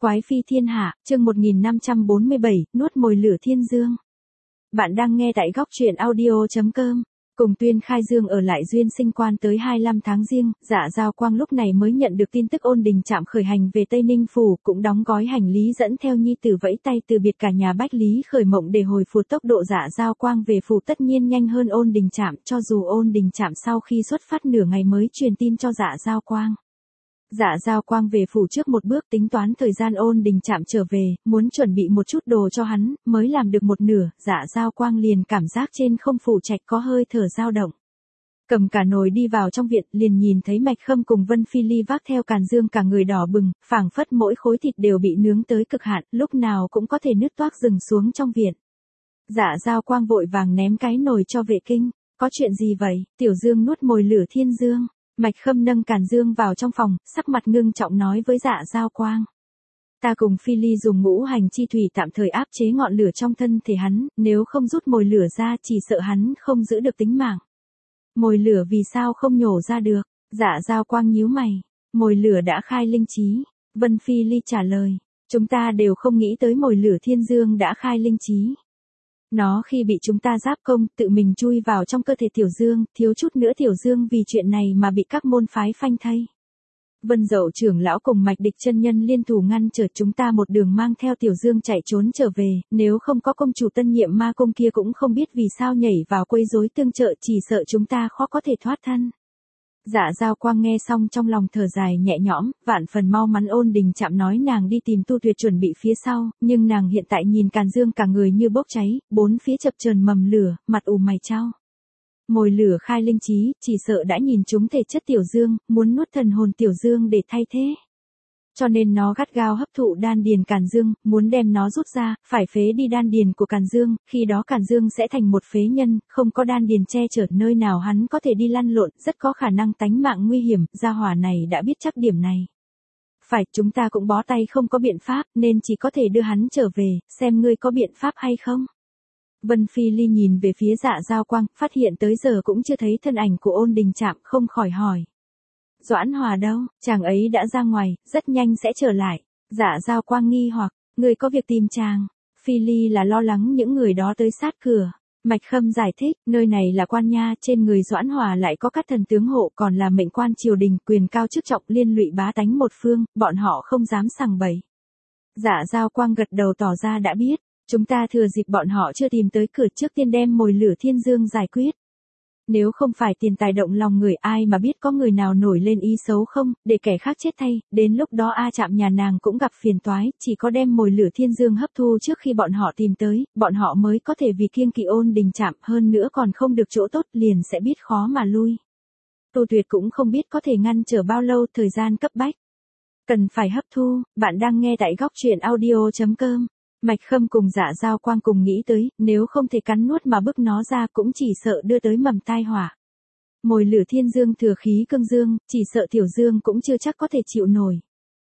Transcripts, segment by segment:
Quái phi thiên hạ, chương 1547, nuốt mồi lửa thiên dương. Bạn đang nghe tại góc truyện audio.com. Cùng Tuyên Khai Dương ở lại Duyên Sinh Quan tới 25 tháng Giêng, Dạ Giao Quang lúc này mới nhận được tin tức Ôn Đình Trạm khởi hành về Tây Ninh Phủ, cũng đóng gói hành lý dẫn theo nhi tử vẫy tay từ biệt cả nhà Bách Lý Khởi Mộng để hồi phục tốc độ. Dạ Giao Quang về phủ tất nhiên nhanh hơn Ôn Đình Trạm, cho dù Ôn Đình Trạm sau khi xuất phát nửa ngày mới truyền tin cho Dạ Giao Quang. Dạ Giao Quang về phủ trước một bước tính toán thời gian Ôn Đình Trạm trở về, muốn chuẩn bị một chút đồ cho hắn, mới làm được một nửa, Dạ Giao Quang liền cảm giác trên không phủ trạch có hơi thở dao động. Cầm cả nồi đi vào trong viện, liền nhìn thấy Mạch Khâm cùng Vân Phi Ly vác theo càn dương cả người đỏ bừng, phảng phất mỗi khối thịt đều bị nướng tới cực hạn, lúc nào cũng có thể nứt toác rừng xuống trong viện. Dạ Giao Quang vội vàng ném cái nồi cho vệ kinh, có chuyện gì vậy? Tiểu Dương nuốt mồi lửa thiên dương. Mạch Khâm nâng càn dương vào trong phòng, sắc mặt ngưng trọng nói với Dạ Giao Quang. Ta cùng Phi Ly dùng ngũ hành chi thủy tạm thời áp chế ngọn lửa trong thân thể hắn, nếu không rút mồi lửa ra chỉ sợ hắn không giữ được tính mạng. Mồi lửa vì sao không nhổ ra được? Dạ Giao Quang nhíu mày. Mồi lửa đã khai linh trí. Vân Phi Ly trả lời. Chúng ta đều không nghĩ tới mồi lửa thiên dương đã khai linh trí. Nó khi bị chúng ta giáp công, tự mình chui vào trong cơ thể Tiểu Dương, thiếu chút nữa Tiểu Dương vì chuyện này mà bị các môn phái phanh thây. Vân Dậu trưởng lão cùng Mạch Địch chân nhân liên thủ ngăn trở chúng ta một đường mang theo Tiểu Dương chạy trốn trở về, nếu không có công chủ tân nhiệm ma cung kia cũng không biết vì sao nhảy vào quấy rối tương trợ, chỉ sợ chúng ta khó có thể thoát thân. Dạ Giao Quang nghe xong trong lòng thở dài nhẹ nhõm, vạn phần mau mắn Ôn Đình Trạm nói nàng đi tìm Tu Tuyệt chuẩn bị phía sau, nhưng nàng hiện tại nhìn càn dương cả người như bốc cháy, bốn phía chập chờn mầm lửa, mặt ù mày chau. Mồi lửa khai linh trí, chỉ sợ đã nhìn trúng thể chất Tiểu Dương, muốn nuốt thần hồn Tiểu Dương để thay thế. Cho nên nó gắt gao hấp thụ đan điền càn dương, muốn đem nó rút ra, phải phế đi đan điền của càn dương, khi đó càn dương sẽ thành một phế nhân, không có đan điền che chở nơi nào hắn có thể đi lăn lộn, rất có khả năng tánh mạng nguy hiểm, gia hỏa này đã biết chắc điểm này. Phải, chúng ta cũng bó tay không có biện pháp, nên chỉ có thể đưa hắn trở về, xem ngươi có biện pháp hay không. Vân Phi Ly nhìn về phía Dạ Giao Quang, phát hiện tới giờ cũng chưa thấy thân ảnh của Ôn Đình Trạm, không khỏi hỏi. Doãn Hòa đâu? Chàng ấy đã ra ngoài, rất nhanh sẽ trở lại. Dạ Giao Quang nghi hoặc, người có việc tìm chàng. Phi Ly là lo lắng những người đó tới sát cửa. Mạch Khâm giải thích, nơi này là quan nha, trên người Doãn Hòa lại có các thần tướng hộ, còn là mệnh quan triều đình, quyền cao chức trọng liên lụy bá tánh một phương, bọn họ không dám sằng bậy. Dạ Giao Quang gật đầu tỏ ra đã biết, chúng ta thừa dịp bọn họ chưa tìm tới cửa trước tiên đem mồi lửa thiên dương giải quyết. Nếu không phải tiền tài động lòng người, ai mà biết có người nào nổi lên ý xấu không, để kẻ khác chết thay, đến lúc đó A Trạm nhà nàng cũng gặp phiền toái, chỉ có đem mồi lửa thiên dương hấp thu trước khi bọn họ tìm tới, bọn họ mới có thể vì kiêng kỵ Ôn Đình Trạm, hơn nữa còn không được chỗ tốt liền sẽ biết khó mà lui. Tu Tuyệt cũng không biết có thể ngăn trở bao lâu, thời gian cấp bách. Cần phải hấp thu, bạn đang nghe tại góc truyện audio.com. Mạch Khâm cùng Dạ Giao Quang cùng nghĩ tới, nếu không thể cắn nuốt mà bức nó ra cũng chỉ sợ đưa tới mầm tai họa. Mồi lửa thiên dương thừa khí cương dương, chỉ sợ Tiểu Dương cũng chưa chắc có thể chịu nổi.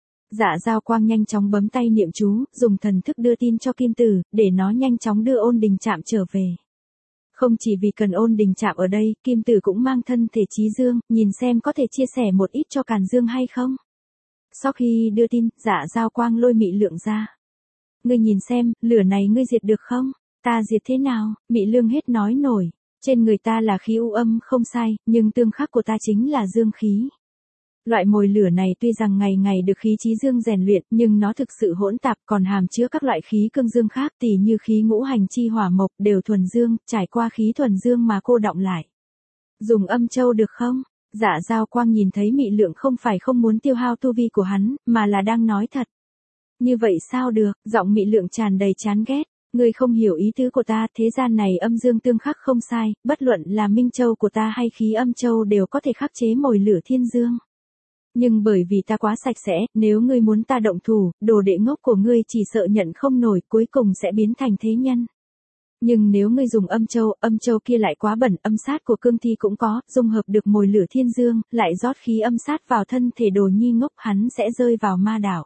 Dạ Giao Quang nhanh chóng bấm tay niệm chú, dùng thần thức đưa tin cho Kim Tử, để nó nhanh chóng đưa Ôn Đình Trạm trở về. Không chỉ vì cần Ôn Đình Trạm ở đây, Kim Tử cũng mang thân thể trí dương, nhìn xem có thể chia sẻ một ít cho càn dương hay không. Sau khi đưa tin, Dạ Giao Quang lôi Mị Lượng ra. Ngươi nhìn xem, lửa này ngươi diệt được không? Ta diệt thế nào? Mị Lương hết nói nổi. Trên người ta là khí u âm không sai, nhưng tương khắc của ta chính là dương khí. Loại mồi lửa này tuy rằng ngày ngày được khí trí dương rèn luyện, nhưng nó thực sự hỗn tạp, còn hàm chứa các loại khí cương dương khác, tỉ như khí ngũ hành chi hỏa mộc đều thuần dương, trải qua khí thuần dương mà cô đọng lại. Dùng âm châu được không? Dạ Giao Quang nhìn thấy Mị Lượng không phải không muốn tiêu hao tu vi của hắn, mà là đang nói thật. Như vậy sao được? Giọng Mị Lượng tràn đầy chán ghét. Ngươi không hiểu ý tứ của ta, thế gian này âm dương tương khắc không sai, bất luận là minh châu của ta hay khí âm châu đều có thể khắc chế mồi lửa thiên dương. Nhưng bởi vì ta quá sạch sẽ, nếu ngươi muốn ta động thủ, đồ đệ ngốc của ngươi chỉ sợ nhận không nổi, cuối cùng sẽ biến thành thế nhân. Nhưng nếu ngươi dùng âm châu kia lại quá bẩn, âm sát của cương thi cũng có, dung hợp được mồi lửa thiên dương, lại rót khí âm sát vào thân thể đồ nhi ngốc, hắn sẽ rơi vào ma đảo.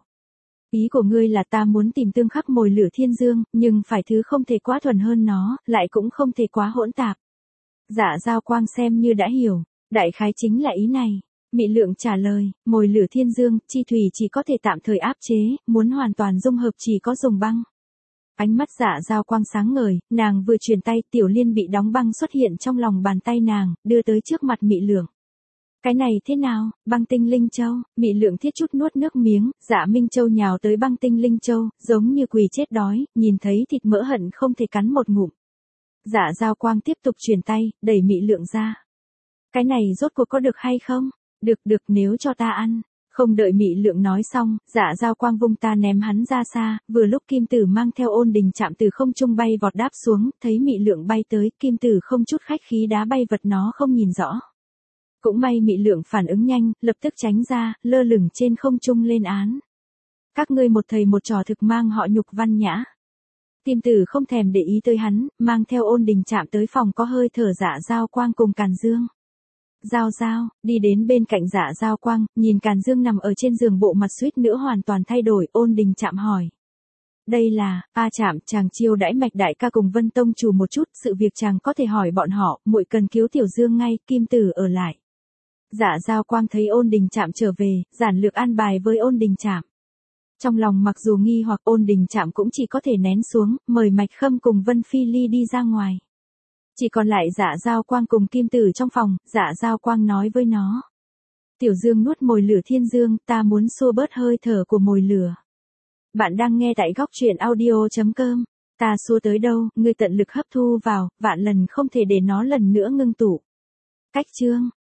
Ý của ngươi là ta muốn tìm tương khắc mồi lửa thiên dương, nhưng phải thứ không thể quá thuần hơn nó, lại cũng không thể quá hỗn tạp. Dạ Giao Quang xem như đã hiểu, đại khái chính là ý này. Mị Lượng trả lời, mồi lửa thiên dương, chi thủy chỉ có thể tạm thời áp chế, muốn hoàn toàn dung hợp chỉ có dùng băng. Ánh mắt Dạ Dao Quang sáng ngời, nàng vừa chuyển tay, Tiểu Liên bị đóng băng xuất hiện trong lòng bàn tay nàng, đưa tới trước mặt Mị Lượng. Cái này thế nào, băng tinh linh châu, Mị Lượng thiết chút nuốt nước miếng, Dạ Minh Châu nhào tới băng tinh linh châu, giống như quỳ chết đói, nhìn thấy thịt mỡ hận không thể cắn một ngụm. Dạ Dao Quang tiếp tục chuyển tay, đẩy Mị Lượng ra. Cái này rốt cuộc có được hay không? Được nếu cho ta ăn. Không đợi Mị Lượng nói xong, Dạ Dao Quang vung ta ném hắn ra xa, vừa lúc Kim Tử mang theo ôn đình chạm từ không trung bay vọt đáp xuống, thấy Mị Lượng bay tới, Kim Tử không chút khách khí đá bay vật nó không nhìn rõ. Cũng may Mị Lượng phản ứng nhanh, lập tức tránh ra, lơ lửng trên không trung lên án. Các ngươi một thầy một trò thực mang họ Nhục Văn Nhã. Kim Tử không thèm để ý tới hắn, mang theo ôn đình chạm tới phòng có hơi thở Dạ Dao Quang cùng Càn Dương. Giao, đi đến bên cạnh Dạ Dao Quang, nhìn Càn Dương nằm ở trên giường bộ mặt suýt nữa hoàn toàn thay đổi, ôn đình chạm hỏi. Đây là, Chạm, chàng chiêu đãi Mạch đại ca cùng Vân Tông chủ một chút, sự việc chàng có thể hỏi bọn họ, muội cần cứu Tiểu Dương ngay, Kim Tử ở lại. Dạ Dao Quang thấy ôn đình chạm trở về, giản lược an bài với ôn đình chạm. Trong lòng mặc dù nghi hoặc ôn đình chạm cũng chỉ có thể nén xuống, mời Mạch Khâm cùng Vân Phi Ly đi ra ngoài. Chỉ còn lại Dạ Dao Quang cùng Kim Tử trong phòng, Dạ Dao Quang nói với nó. Tiểu Dương nuốt mồi lửa thiên dương, ta muốn xua bớt hơi thở của mồi lửa. Bạn đang nghe tại góc truyện audio.com. Ta xua tới đâu, ngươi tận lực hấp thu vào, vạn lần không thể để nó lần nữa ngưng tụ. Cách chương.